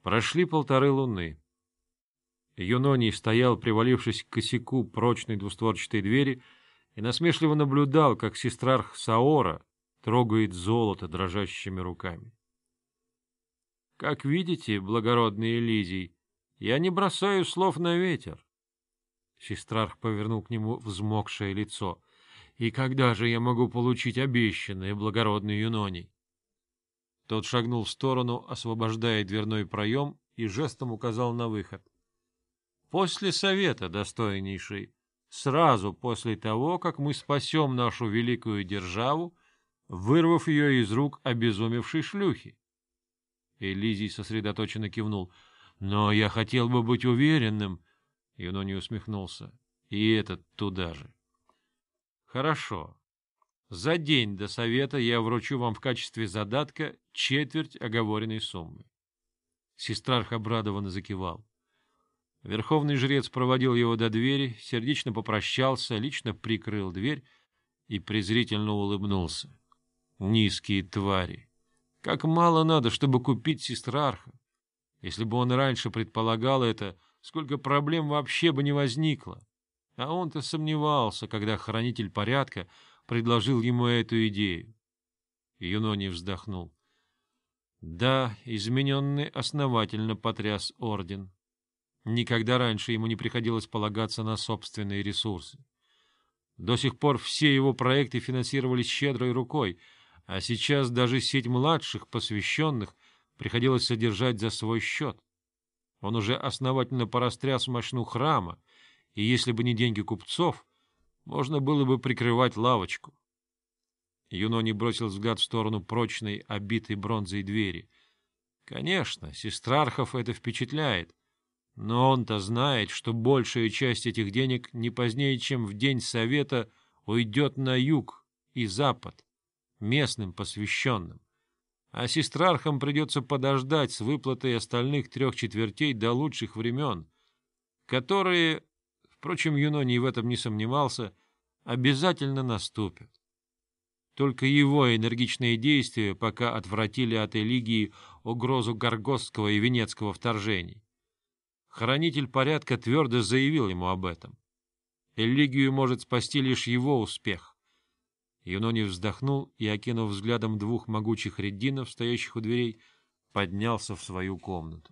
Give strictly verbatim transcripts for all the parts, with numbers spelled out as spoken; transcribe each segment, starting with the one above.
Прошли полторы луны. Юноний стоял, привалившись к косяку прочной двустворчатой двери, и насмешливо наблюдал, как сестрарх Саора трогает золото дрожащими руками. — Как видите, благородный Элизий, я не бросаю слов на ветер. Сестрарх повернул к нему взмокшее лицо. — И когда же я могу получить обещанное, благородный Юноний? Тот шагнул в сторону, освобождая дверной проем, и жестом указал на выход. — После совета, достойнейший, сразу после того, как мы спасем нашу великую державу, вырвав ее из рук обезумевшей шлюхи. Элизий сосредоточенно кивнул. — Но я хотел бы быть уверенным. Юноний усмехнулся. — И этот туда же. — Хорошо. За день до совета я вручу вам в качестве задатка четверть оговоренной суммы. Сестрарх обрадованно закивал. Верховный жрец проводил его до двери, сердечно попрощался, лично прикрыл дверь и презрительно улыбнулся. Низкие твари! Как мало надо, чтобы купить сестрарха! Если бы он раньше предполагал это, сколько проблем вообще бы не возникло. А он-то сомневался, когда хранитель порядка предложил ему эту идею. Юноний вздохнул. Да, измененный основательно потряс орден. Никогда раньше ему не приходилось полагаться на собственные ресурсы. До сих пор все его проекты финансировались щедрой рукой, а сейчас даже сеть младших посвященных приходилось содержать за свой счет. Он уже основательно порастряс мощну храма, и если бы не деньги купцов, можно было бы прикрывать лавочку. Юноний бросил взгляд в сторону прочной, обитой бронзой двери. Конечно, сестрархов это впечатляет, но он-то знает, что большая часть этих денег не позднее, чем в день совета, уйдет на юг и запад, местным посвященным. А сестрархам придется подождать с выплатой остальных трех четвертей до лучших времен, которые, впрочем, Юноний в этом не сомневался, обязательно наступят. Только его энергичные действия пока отвратили от Элигии угрозу горгостского и венецкого вторжений. Хранитель порядка твердо заявил ему об этом. Элигию может спасти лишь его успех. Юноний вздохнул и, окинув взглядом двух могучих реддинов, стоящих у дверей, поднялся в свою комнату.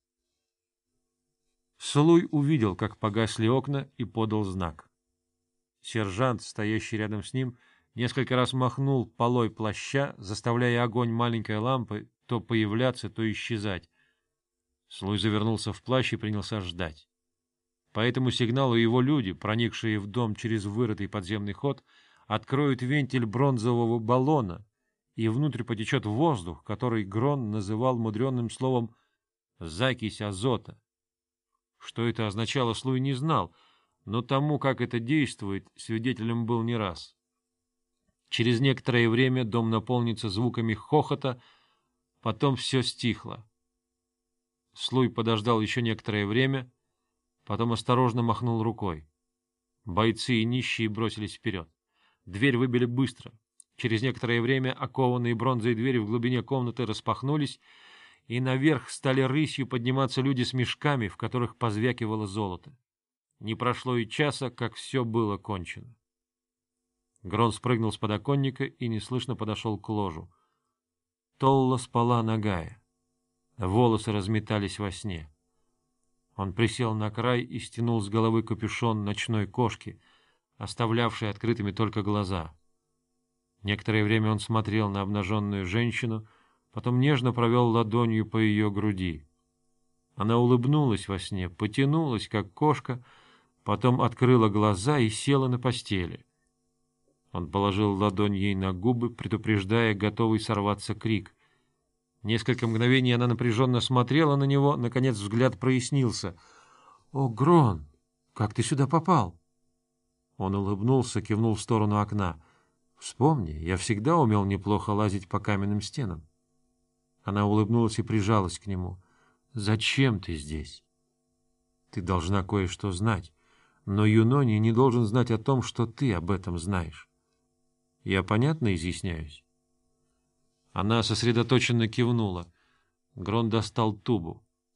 Слуй увидел, как погасли окна, и подал знак. Сержант, стоящий рядом с ним, несколько раз махнул полой плаща, заставляя огонь маленькой лампы то появляться, то исчезать. Слуй завернулся в плащ и принялся ждать. По этому сигналу его люди, проникшие в дом через вырытый подземный ход, откроют вентиль бронзового баллона, и внутрь потечет воздух, который Грон называл мудреным словом «закись азота». Что это означало, Слуй не знал, но тому, как это действует, свидетелем был не раз. Через некоторое время дом наполнится звуками хохота, потом все стихло. Слуй подождал еще некоторое время, потом осторожно махнул рукой. Бойцы и нищие бросились вперед. Дверь выбили быстро. Через некоторое время окованные бронзой двери в глубине комнаты распахнулись, и наверх стали рысью подниматься люди с мешками, в которых позвякивало золото. Не прошло и часа, как все было кончено. Грон спрыгнул с подоконника и неслышно подошел к ложу. Толла спала нагая. Волосы разметались во сне. Он присел на край и стянул с головы капюшон ночной кошки, оставлявшей открытыми только глаза. Некоторое время он смотрел на обнаженную женщину, потом нежно провел ладонью по ее груди. Она улыбнулась во сне, потянулась, как кошка, потом открыла глаза и села на постели. Он положил ладонь ей на губы, предупреждая готовый сорваться крик. Несколько мгновений она напряженно смотрела на него, наконец взгляд прояснился. — О, Грон, как ты сюда попал? Он улыбнулся, кивнул в сторону окна. — Вспомни, я всегда умел неплохо лазить по каменным стенам. Она улыбнулась и прижалась к нему. — Зачем ты здесь? — Ты должна кое-что знать, но Юноний не должен знать о том, что ты об этом знаешь. Я понятно изъясняюсь? Она сосредоточенно кивнула. Грон достал тубу.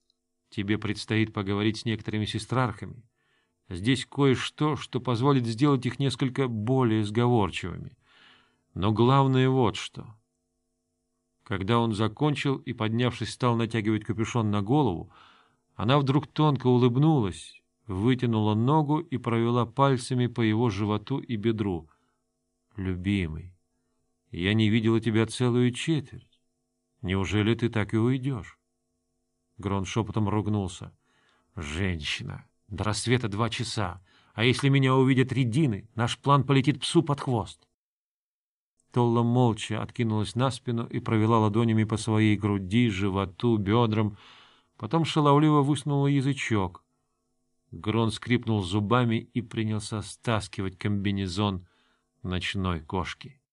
тебе предстоит поговорить с некоторыми сестрархами. Здесь кое-что, что позволит сделать их несколько более сговорчивыми. Но главное вот что. Когда он закончил и, поднявшись, стал натягивать капюшон на голову, она вдруг тонко улыбнулась, вытянула ногу и провела пальцами по его животу и бедру. — Любимый, я не видела тебя целую четверть. Неужели ты так и уйдешь? Грон шепотом ругнулся. — Женщина! До рассвета два часа, а если меня увидят редины, наш план полетит псу под хвост. Толла молча откинулась на спину и провела ладонями по своей груди, животу, бедрам, потом шаловливо высунула язычок. Грон скрипнул зубами и принялся стаскивать комбинезон ночной кошки.